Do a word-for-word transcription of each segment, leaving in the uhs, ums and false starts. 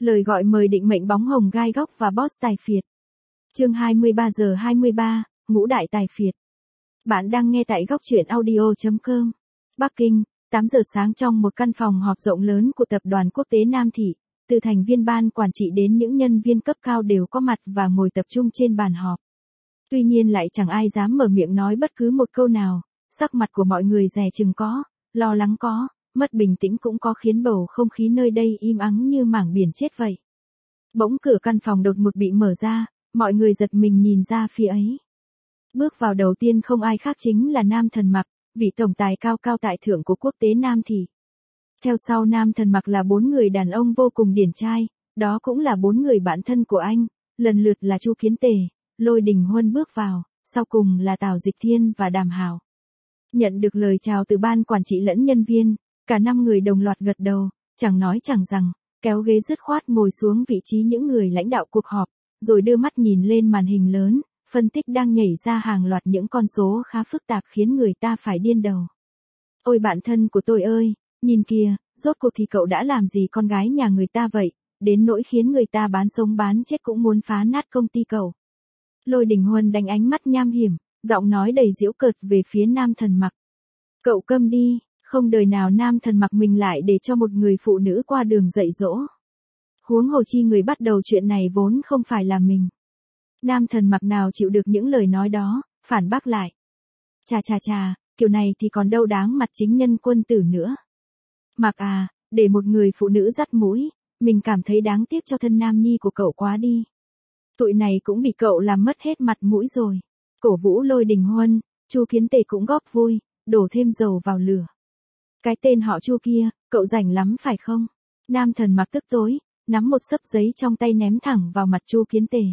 Lời gọi mời định mệnh bóng hồng gai góc và boss tài phiệt. Chương hai mươi ba giờ hai mươi ba, ngũ đại tài phiệt. Bạn đang nghe tại góc truyện audio chấm com. Bắc Kinh, tám giờ sáng trong một căn phòng họp rộng lớn của tập đoàn quốc tế Nam Thị, từ thành viên ban quản trị đến những nhân viên cấp cao đều có mặt và ngồi tập trung trên bàn họp. Tuy nhiên lại chẳng ai dám mở miệng nói bất cứ một câu nào, sắc mặt của mọi người dè chừng có, lo lắng có, mất bình tĩnh cũng có, khiến bầu không khí nơi đây im ắng như mảng biển chết vậy. Bỗng cửa căn phòng đột ngột bị mở ra, mọi người giật mình nhìn ra phía ấy. Bước vào đầu tiên không ai khác chính là Nam Thần Mặc, vị tổng tài cao cao tại thượng của quốc tế Nam Thị. Theo sau Nam Thần Mặc là bốn người đàn ông vô cùng điển trai, đó cũng là bốn người bạn thân của anh, lần lượt là Chu Kiến Tề, Lôi Đình Huân bước vào, sau cùng là Tào Dịch Thiên và Đàm Hảo. Nhận được lời chào từ ban quản trị lẫn nhân viên, cả năm người đồng loạt gật đầu, chẳng nói chẳng rằng, kéo ghế dứt khoát ngồi xuống vị trí những người lãnh đạo cuộc họp, rồi đưa mắt nhìn lên màn hình lớn, phân tích đang nhảy ra hàng loạt những con số khá phức tạp khiến người ta phải điên đầu. Ôi bạn thân của tôi ơi, nhìn kìa, rốt cuộc thì cậu đã làm gì con gái nhà người ta vậy, đến nỗi khiến người ta bán sống bán chết cũng muốn phá nát công ty cậu. Lôi Đình Huân đánh ánh mắt nham hiểm, giọng nói đầy giễu cợt về phía Nam Thần Mặc. Cậu câm đi, không đời nào Nam Thần Mặc mình lại để cho một người phụ nữ qua đường dạy dỗ. Huống hồ chi người bắt đầu chuyện này vốn không phải là mình. Nam Thần Mặc nào chịu được những lời nói đó, phản bác lại. Chà chà chà, kiểu này thì còn đâu đáng mặt chính nhân quân tử nữa. Mặc à, để một người phụ nữ dắt mũi, mình cảm thấy đáng tiếc cho thân nam nhi của cậu quá đi. Tụi này cũng bị cậu làm mất hết mặt mũi rồi. Cổ vũ Lôi Đình Huân, Chu Kiến Tề cũng góp vui, đổ thêm dầu vào lửa. Cái tên họ Chu kia, cậu rảnh lắm phải không? Nam Thần Mặc tức tối, nắm một xấp giấy trong tay ném thẳng vào mặt Chu Kiến Tề.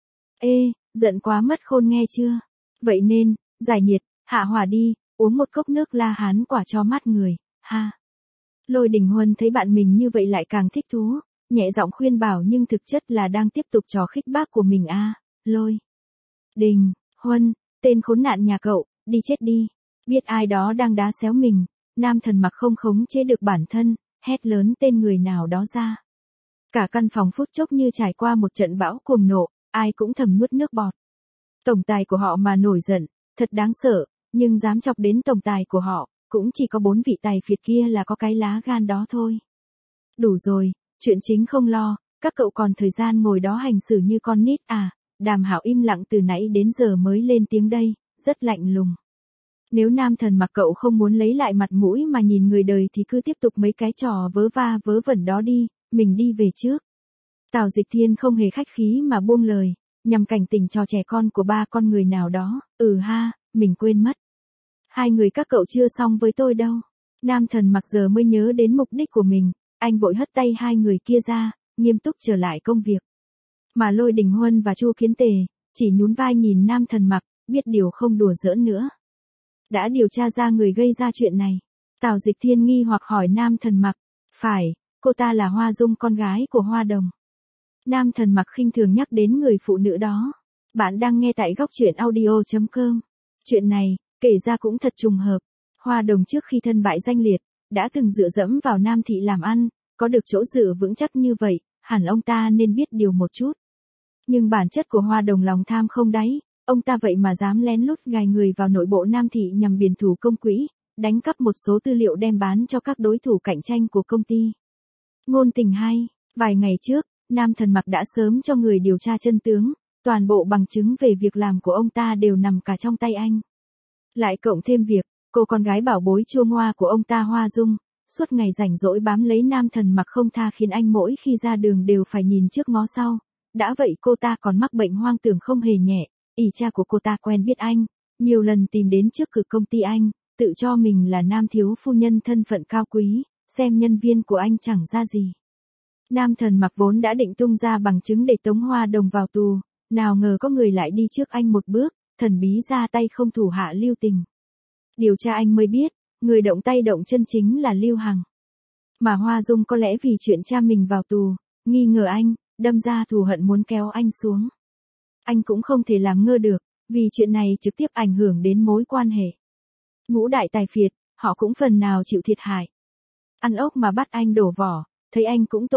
Ê, giận quá mất khôn nghe chưa? Vậy nên, giải nhiệt, hạ hỏa đi, uống một cốc nước La Hán quả cho mát người, ha. Lôi Đình Huân thấy bạn mình như vậy lại càng thích thú, nhẹ giọng khuyên bảo nhưng thực chất là đang tiếp tục trò khích bác của mình a. À, Lôi Đình Huân, tên khốn nạn nhà cậu, đi chết đi. Biết ai đó đang đá xéo mình, Nam Thần Mặc không khống chế được bản thân, hét lớn tên người nào đó ra. Cả căn phòng phút chốc như trải qua một trận bão cuồng nộ, ai cũng thầm nuốt nước bọt. Tổng tài của họ mà nổi giận, thật đáng sợ, nhưng dám chọc đến tổng tài của họ, cũng chỉ có bốn vị tài phiệt kia là có cái lá gan đó thôi. Đủ rồi, chuyện chính không lo, các cậu còn thời gian ngồi đó hành xử như con nít à? Đàm Hảo im lặng từ nãy đến giờ mới lên tiếng đây, rất lạnh lùng. Nếu Nam Thần Mặc cậu không muốn lấy lại mặt mũi mà nhìn người đời thì cứ tiếp tục mấy cái trò vớ va vớ vẩn đó đi, mình đi về trước. Tào Dịch Thiên không hề khách khí mà buông lời, nhằm cảnh tỉnh trò trẻ con của ba con người nào đó. Ừ ha, mình quên mất. Hai người các cậu chưa xong với tôi đâu. Nam Thần Mặc giờ mới nhớ đến mục đích của mình, anh vội hất tay hai người kia ra, nghiêm túc trở lại công việc. Mà Lôi Đình Huân và Chu Kiến Tề, chỉ nhún vai nhìn Nam Thần Mặc, biết điều không đùa giỡn nữa. Đã điều tra ra người gây ra chuyện này. Tào Dịch Thiên nghi hoặc hỏi Nam Thần Mặc. Phải, cô ta là Hoa Dung, con gái của Hoa Đồng. Nam Thần Mặc khinh thường nhắc đến người phụ nữ đó. Bạn đang nghe tại góc truyện audio chấm com. Chuyện này, kể ra cũng thật trùng hợp. Hoa Đồng trước khi thân bại danh liệt, đã từng dựa dẫm vào Nam Thị làm ăn, có được chỗ dựa vững chắc như vậy, hẳn ông ta nên biết điều một chút. Nhưng bản chất của Hoa Đồng lòng tham không đáy, ông ta vậy mà dám lén lút gài người vào nội bộ Nam Thị nhằm biển thủ công quỹ, đánh cắp một số tư liệu đem bán cho các đối thủ cạnh tranh của công ty. Ngôn tình hay, vài ngày trước, Nam Thần Mặc đã sớm cho người điều tra chân tướng, toàn bộ bằng chứng về việc làm của ông ta đều nằm cả trong tay anh. Lại cộng thêm việc, cô con gái bảo bối chua ngoa của ông ta Hoa Dung, suốt ngày rảnh rỗi bám lấy Nam Thần Mặc không tha khiến anh mỗi khi ra đường đều phải nhìn trước ngó sau. Đã vậy cô ta còn mắc bệnh hoang tưởng không hề nhẹ, ỷ cha của cô ta quen biết anh, nhiều lần tìm đến trước cửa công ty anh, tự cho mình là Nam thiếu phu nhân thân phận cao quý, xem nhân viên của anh chẳng ra gì. Nam Thần Mặc vốn đã định tung ra bằng chứng để tống Hoa Đồng vào tù, nào ngờ có người lại đi trước anh một bước, thần bí ra tay không thủ hạ lưu tình. Điều tra anh mới biết, người động tay động chân chính là Lưu Hằng. Mà Hoa Dung có lẽ vì chuyện cha mình vào tù, nghi ngờ anh, đâm ra thù hận muốn kéo anh xuống. Anh cũng không thể làm ngơ được, vì chuyện này trực tiếp ảnh hưởng đến mối quan hệ. Ngũ đại tài phiệt, họ cũng phần nào chịu thiệt hại. Ăn ốc mà bắt anh đổ vỏ, thấy anh cũng tội,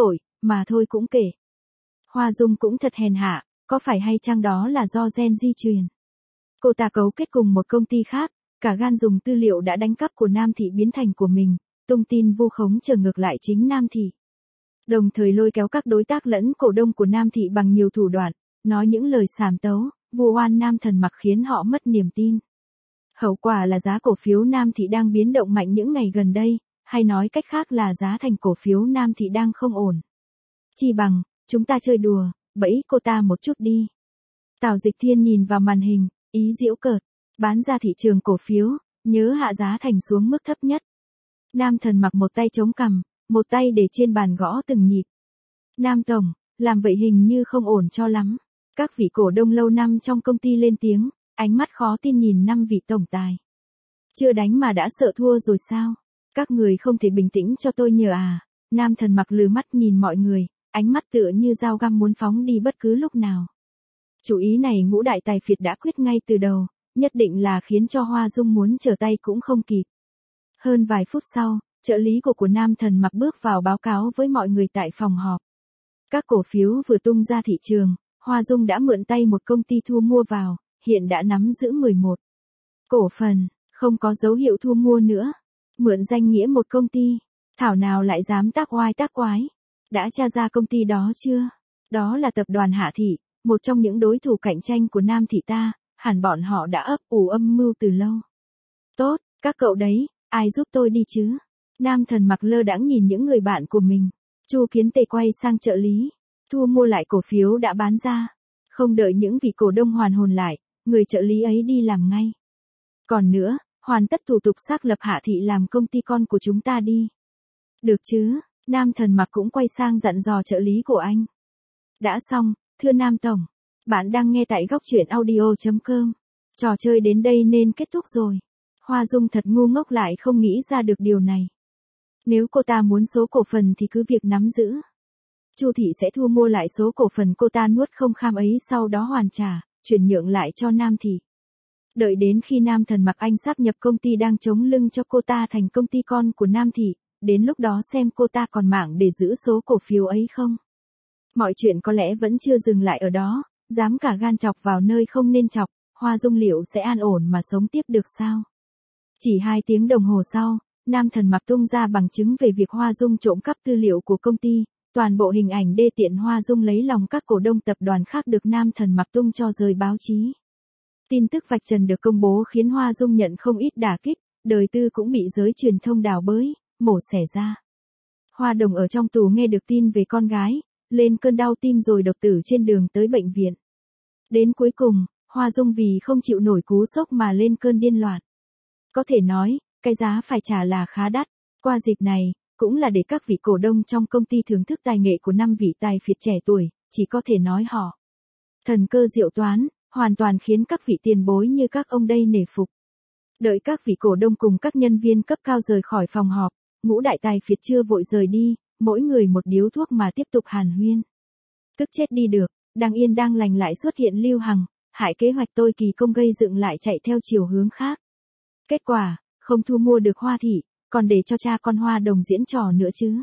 mà thôi cũng kể. Hoa Dung cũng thật hèn hạ, có phải hay chăng đó là do gen di truyền? Cô ta cấu kết cùng một công ty khác, cả gan dùng tư liệu đã đánh cắp của Nam Thị biến thành của mình, tung tin vu khống trở ngược lại chính Nam Thị. Đồng thời lôi kéo các đối tác lẫn cổ đông của Nam Thị bằng nhiều thủ đoạn, nói những lời sàm tấu, vu oan Nam Thần Mặc khiến họ mất niềm tin. Hậu quả là giá cổ phiếu Nam Thị đang biến động mạnh những ngày gần đây, hay nói cách khác là giá thành cổ phiếu Nam Thị đang không ổn. Chi bằng, chúng ta chơi đùa, bẫy cô ta một chút đi. Tào Dịch Thiên nhìn vào màn hình, ý giễu cợt, bán ra thị trường cổ phiếu, nhớ hạ giá thành xuống mức thấp nhất. Nam Thần Mặc một tay chống cằm, một tay để trên bàn gõ từng nhịp. Nam Tổng, làm vậy hình như không ổn cho lắm. Các vị cổ đông lâu năm trong công ty lên tiếng, ánh mắt khó tin nhìn năm vị tổng tài. Chưa đánh mà đã sợ thua rồi sao? Các người không thể bình tĩnh cho tôi nhờ à? Nam Thần Mặc lừ mắt nhìn mọi người, ánh mắt tựa như dao găm muốn phóng đi bất cứ lúc nào. Chủ ý này Ngũ Đại Tài Phiệt đã quyết ngay từ đầu, nhất định là khiến cho Hoa Dung muốn trở tay cũng không kịp. Hơn vài phút sau, trợ lý của của Nam Thần Mặc bước vào báo cáo với mọi người tại phòng họp. Các cổ phiếu vừa tung ra thị trường, Hoa Dung đã mượn tay một công ty thu mua vào, hiện đã nắm giữ mười một cổ phần, không có dấu hiệu thu mua nữa. Mượn danh nghĩa một công ty, thảo nào lại dám tác oai tác quái. Đã tra ra công ty đó chưa? Đó là tập đoàn Hạ Thị, một trong những đối thủ cạnh tranh của Nam Thị ta, hẳn bọn họ đã ấp ủ âm mưu từ lâu. Tốt, các cậu đấy, ai giúp tôi đi chứ? Nam Thần Mặc lơ đãng nhìn những người bạn của mình. Chu Kiến Tề quay sang trợ lý, thu mua lại cổ phiếu đã bán ra. Không đợi những vị cổ đông hoàn hồn lại, người trợ lý ấy đi làm ngay. Còn nữa, hoàn tất thủ tục xác lập Hạ Thị làm công ty con của chúng ta đi. Được chứ? Nam Thần Mặc cũng quay sang dặn dò trợ lý của anh. Đã xong, thưa Nam Tổng. Bạn đang nghe tại góc truyện audio chấm com. Trò chơi đến đây nên kết thúc rồi. Hoa Dung thật ngu ngốc lại không nghĩ ra được điều này. Nếu cô ta muốn số cổ phần thì cứ việc nắm giữ. Chu Thị sẽ thu mua lại số cổ phần cô ta nuốt không kham ấy, sau đó hoàn trả, chuyển nhượng lại cho Nam Thị. Đợi đến khi Nam Thần Mặc anh sáp nhập công ty đang chống lưng cho cô ta thành công ty con của Nam Thị, đến lúc đó xem cô ta còn mạng để giữ số cổ phiếu ấy không. Mọi chuyện có lẽ vẫn chưa dừng lại ở đó, dám cả gan chọc vào nơi không nên chọc, Hoa Dung liệu sẽ an ổn mà sống tiếp được sao? Chỉ hai tiếng đồng hồ sau, Nam Thần Mặc tung ra bằng chứng về việc Hoa Dung trộm cắp tư liệu của công ty, toàn bộ hình ảnh đê tiện Hoa Dung lấy lòng các cổ đông tập đoàn khác được Nam Thần Mặc tung cho rời báo chí. Tin tức vạch trần được công bố khiến Hoa Dung nhận không ít đả kích, đời tư cũng bị giới truyền thông đào bới, mổ xẻ ra. Hoa Đồng ở trong tù nghe được tin về con gái, lên cơn đau tim rồi đột tử trên đường tới bệnh viện. Đến cuối cùng, Hoa Dung vì không chịu nổi cú sốc mà lên cơn điên loạn. Có thể nói, cái giá phải trả là khá đắt. Qua dịp này, cũng là để các vị cổ đông trong công ty thưởng thức tài nghệ của năm vị tài phiệt trẻ tuổi, chỉ có thể nói họ thần cơ diệu toán, hoàn toàn khiến các vị tiền bối như các ông đây nể phục. Đợi các vị cổ đông cùng các nhân viên cấp cao rời khỏi phòng họp, Ngũ Đại Tài Phiệt chưa vội rời đi, mỗi người một điếu thuốc mà tiếp tục hàn huyên. Tức chết đi được, đang yên đang lành lại xuất hiện Lưu Hằng, hại kế hoạch tôi kỳ công gây dựng lại chạy theo chiều hướng khác. Kết quả, không thu mua được Hoa Thị, còn để cho cha con Hoa Đồng diễn trò nữa chứ.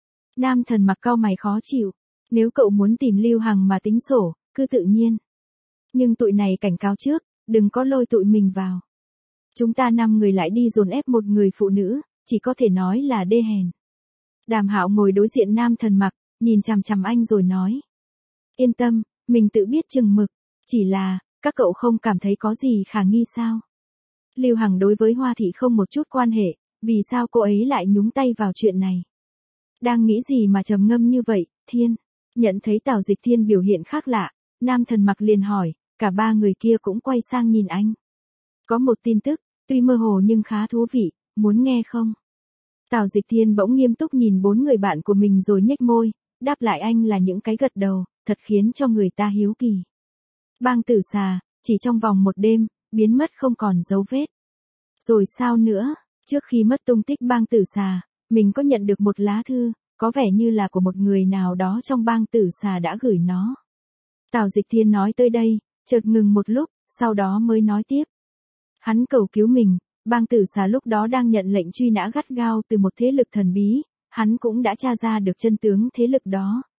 Nam Thần Mặc cau mày khó chịu, nếu cậu muốn tìm Lưu Hằng mà tính sổ, cứ tự nhiên. Nhưng tụi này cảnh cáo trước, đừng có lôi tụi mình vào. Chúng ta năm người lại đi dồn ép một người phụ nữ, chỉ có thể nói là đê hèn. Đàm Hạo ngồi đối diện Nam Thần Mặc, nhìn chằm chằm anh rồi nói. Yên tâm, mình tự biết chừng mực, chỉ là, các cậu không cảm thấy có gì khả nghi sao? Lưu Hằng đối với Hoa Thị không một chút quan hệ, vì sao cô ấy lại nhúng tay vào chuyện này? Đang nghĩ gì mà trầm ngâm như vậy, Thiên? Nhận thấy Tào Dịch Thiên biểu hiện khác lạ, Nam Thần Mặc liền hỏi, cả ba người kia cũng quay sang nhìn anh. Có một tin tức, tuy mơ hồ nhưng khá thú vị, muốn nghe không? Tào Dịch Thiên bỗng nghiêm túc nhìn bốn người bạn của mình rồi nhếch môi, đáp lại anh là những cái gật đầu, thật khiến cho người ta hiếu kỳ. Bang Tử Xà, chỉ trong vòng một đêm, biến mất không còn dấu vết. Rồi sao nữa? Trước khi mất tung tích Bang Tử Xà, mình có nhận được một lá thư, có vẻ như là của một người nào đó trong Bang Tử Xà đã gửi nó. Tào Dịch Thiên nói tới đây, chợt ngừng một lúc, sau đó mới nói tiếp. Hắn cầu cứu mình, Bang Tử Xà lúc đó đang nhận lệnh truy nã gắt gao từ một thế lực thần bí, hắn cũng đã tra ra được chân tướng thế lực đó,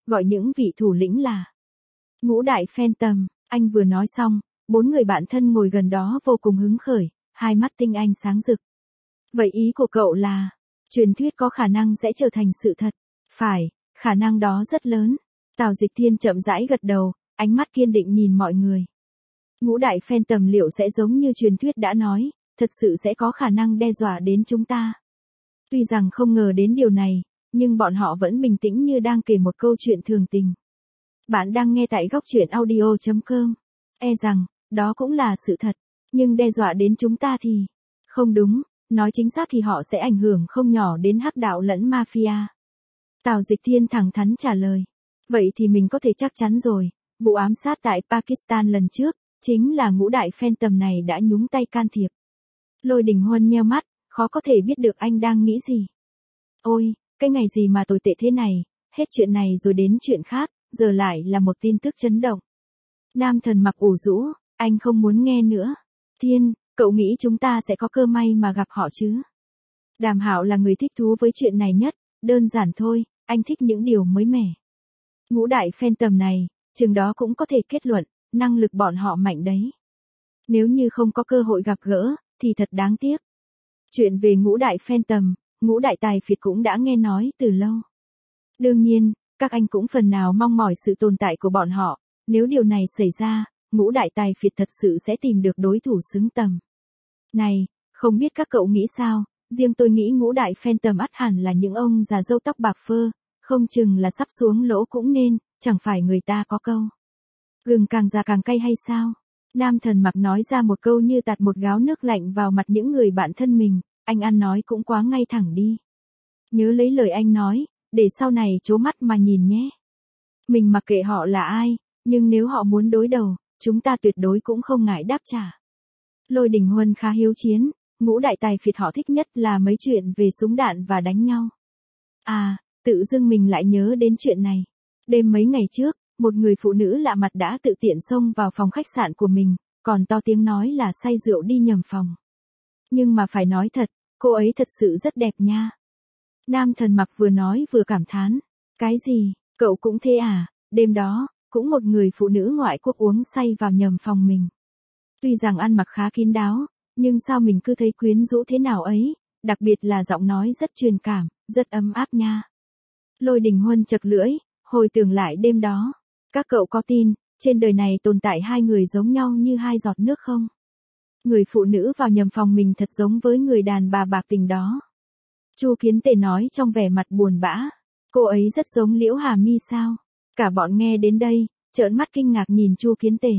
gọi những vị thủ lĩnh là ngũ đại Phantom. Anh vừa nói xong, bốn người bạn thân ngồi gần đó vô cùng hứng khởi, hai mắt tinh anh sáng rực. Vậy ý của cậu là, truyền thuyết có khả năng sẽ trở thành sự thật. Phải, khả năng đó rất lớn. Tào Dịch Thiên chậm rãi gật đầu, ánh mắt kiên định nhìn mọi người. Ngũ đại Phantom liệu sẽ giống như truyền thuyết đã nói, thật sự sẽ có khả năng đe dọa đến chúng ta. Tuy rằng không ngờ đến điều này, nhưng bọn họ vẫn bình tĩnh như đang kể một câu chuyện thường tình. Bạn đang nghe tại góc truyện audio chấm com. E rằng, đó cũng là sự thật, nhưng đe dọa đến chúng ta thì... Không đúng, nói chính xác thì họ sẽ ảnh hưởng không nhỏ đến hắc đạo lẫn mafia. Tào Dịch Thiên thẳng thắn trả lời. Vậy thì mình có thể chắc chắn rồi, vụ ám sát tại Pakistan lần trước, chính là ngũ đại Phantom này đã nhúng tay can thiệp. Lôi Đình Huân nheo mắt, khó có thể biết được anh đang nghĩ gì. Ôi, cái ngày gì mà tồi tệ thế này, hết chuyện này rồi đến chuyện khác, giờ lại là một tin tức chấn động. Nam Thần Mặc ủ rũ, anh không muốn nghe nữa. Thiên, cậu nghĩ chúng ta sẽ có cơ may mà gặp họ chứ? Đàm Hạo là người thích thú với chuyện này nhất, đơn giản thôi, anh thích những điều mới mẻ. Ngũ đại Phantom này, chừng đó cũng có thể kết luận, năng lực bọn họ mạnh đấy. Nếu như không có cơ hội gặp gỡ, thì thật đáng tiếc. Chuyện về ngũ đại Phantom, ngũ đại tài phiệt cũng đã nghe nói từ lâu. Đương nhiên, các anh cũng phần nào mong mỏi sự tồn tại của bọn họ, nếu điều này xảy ra, ngũ đại tài phiệt thật sự sẽ tìm được đối thủ xứng tầm. Này, không biết các cậu nghĩ sao, riêng tôi nghĩ ngũ đại Phantom ắt hẳn là những ông già râu tóc bạc phơ, không chừng là sắp xuống lỗ cũng nên, chẳng phải người ta có câu. Gừng càng già càng cay hay sao? Nam Thần Mặc nói ra một câu như tạt một gáo nước lạnh vào mặt những người bạn thân mình, anh ăn nói cũng quá ngay thẳng đi. Nhớ lấy lời anh nói, để sau này trố mắt mà nhìn nhé. Mình mặc kệ họ là ai, nhưng nếu họ muốn đối đầu, chúng ta tuyệt đối cũng không ngại đáp trả. Lôi Đình Huân khá hiếu chiến, ngũ đại tài phiệt họ thích nhất là mấy chuyện về súng đạn và đánh nhau. À, tự dưng mình lại nhớ đến chuyện này. Đêm mấy ngày trước, một người phụ nữ lạ mặt đã tự tiện xông vào phòng khách sạn của mình, còn to tiếng nói là say rượu đi nhầm phòng. Nhưng mà phải nói thật, cô ấy thật sự rất đẹp nha. Nam Thần Mặc vừa nói vừa cảm thán. Cái gì, cậu cũng thế à? Đêm đó, cũng một người phụ nữ ngoại quốc uống say vào nhầm phòng mình. Tuy rằng ăn mặc khá kín đáo, nhưng sao mình cứ thấy quyến rũ thế nào ấy, đặc biệt là giọng nói rất truyền cảm, rất ấm áp nha. Lôi Đình Huân chật lưỡi, hồi tưởng lại đêm đó. Các cậu có tin, trên đời này tồn tại hai người giống nhau như hai giọt nước không? Người phụ nữ vào nhầm phòng mình thật giống với người đàn bà bạc tình đó. Chu Kiến Tề nói trong vẻ mặt buồn bã. Cô ấy rất giống Liễu Hà Mi sao? Cả bọn nghe đến đây, trợn mắt kinh ngạc nhìn Chu Kiến Tề.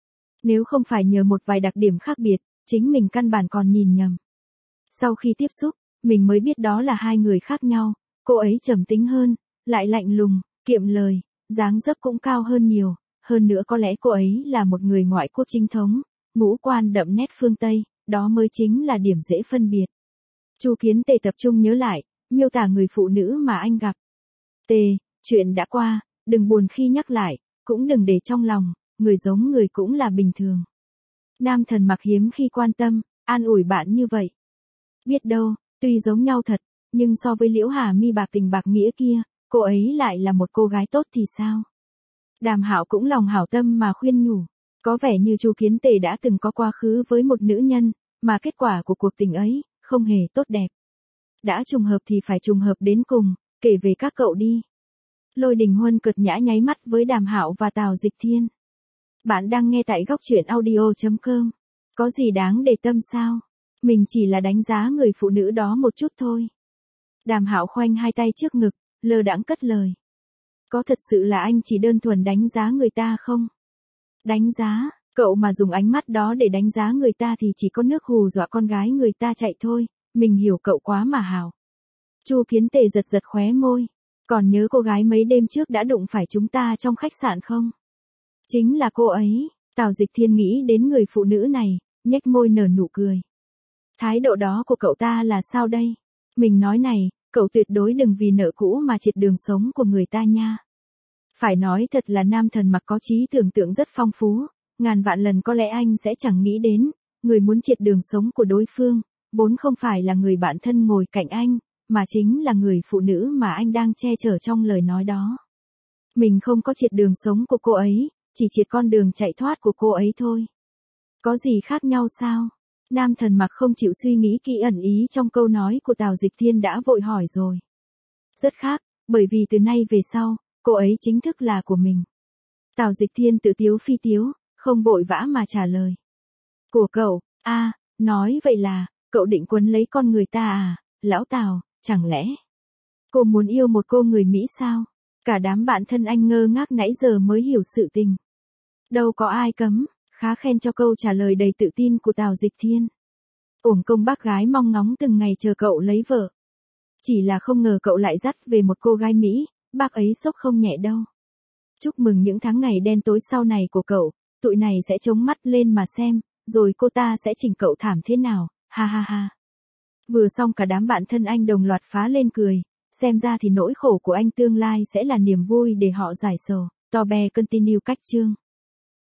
Nếu không phải nhờ một vài đặc điểm khác biệt, chính mình căn bản còn nhìn nhầm. Sau khi tiếp xúc, mình mới biết đó là hai người khác nhau, cô ấy trầm tính hơn, lại lạnh lùng, kiệm lời, dáng dấp cũng cao hơn nhiều, hơn nữa có lẽ cô ấy là một người ngoại quốc chính thống, ngũ quan đậm nét phương Tây, đó mới chính là điểm dễ phân biệt. Chu Kiến Tề tập trung nhớ lại, miêu tả người phụ nữ mà anh gặp. Tề, chuyện đã qua, đừng buồn khi nhắc lại, cũng đừng để trong lòng, người giống người cũng là bình thường. Nam Thần Mặc hiếm khi quan tâm, an ủi bạn như vậy. Biết đâu, tuy giống nhau thật, nhưng so với Liễu Hà Mi bạc tình bạc nghĩa kia, cô ấy lại là một cô gái tốt thì sao? Đàm Hạo cũng lòng hảo tâm mà khuyên nhủ. Có vẻ như Chu Kiến Tề đã từng có quá khứ với một nữ nhân, mà kết quả của cuộc tình ấy, không hề tốt đẹp. Đã trùng hợp thì phải trùng hợp đến cùng, kể về các cậu đi. Lôi Đình Huân cợt nhã nháy mắt với Đàm Hạo và Tào Dịch Thiên. Bạn đang nghe tại góc truyện audio chấm com. Có gì đáng để tâm sao? Mình chỉ là đánh giá người phụ nữ đó một chút thôi. Đàm Hạo khoanh hai tay trước ngực, lơ đãng cất lời. Có thật sự là anh chỉ đơn thuần đánh giá người ta không? Đánh giá, cậu mà dùng ánh mắt đó để đánh giá người ta thì chỉ có nước hù dọa con gái người ta chạy thôi, mình hiểu cậu quá mà Hảo. Chu Kiến Tề giật giật khóe môi. Còn nhớ cô gái mấy đêm trước đã đụng phải chúng ta trong khách sạn không? Chính là cô ấy. Tào Dịch Thiên nghĩ đến người phụ nữ này, nhếch môi nở nụ cười. Thái độ đó của cậu ta là sao đây? Mình nói này, cậu tuyệt đối đừng vì nợ cũ mà triệt đường sống của người ta nha. Phải nói thật là Nam Thần Mặc có trí tưởng tượng rất phong phú, ngàn vạn lần có lẽ anh sẽ chẳng nghĩ đến, người muốn triệt đường sống của đối phương, vốn không phải là người bạn thân ngồi cạnh anh, mà chính là người phụ nữ mà anh đang che chở trong lời nói đó. Mình không có triệt đường sống của cô ấy, chỉ triệt con đường chạy thoát của cô ấy thôi. Có gì khác nhau sao? Nam Thần Mặc không chịu suy nghĩ kỹ ẩn ý trong câu nói của Tào Dịch Thiên đã vội hỏi rồi. Rất khác, bởi vì từ nay về sau, cô ấy chính thức là của mình. Tào Dịch Thiên tự tiếu phi tiếu, không vội vã mà trả lời. Của cậu, a, nói vậy là, cậu định quấn lấy con người ta à, lão Tào, chẳng lẽ cô muốn yêu một cô người Mỹ sao? Cả đám bạn thân anh ngơ ngác nãy giờ mới hiểu sự tình. Đâu có ai cấm, khá khen cho câu trả lời đầy tự tin của Tào Dịch Thiên. Uổng công bác gái mong ngóng từng ngày chờ cậu lấy vợ. Chỉ là không ngờ cậu lại dắt về một cô gái Mỹ, bác ấy sốc không nhẹ đâu. Chúc mừng những tháng ngày đen tối sau này của cậu, tụi này sẽ chống mắt lên mà xem, rồi cô ta sẽ chỉnh cậu thảm thế nào, ha ha ha. Vừa xong cả đám bạn thân anh đồng loạt phá lên cười, xem ra thì nỗi khổ của anh tương lai sẽ là niềm vui để họ giải sầu. To be continue cách chương.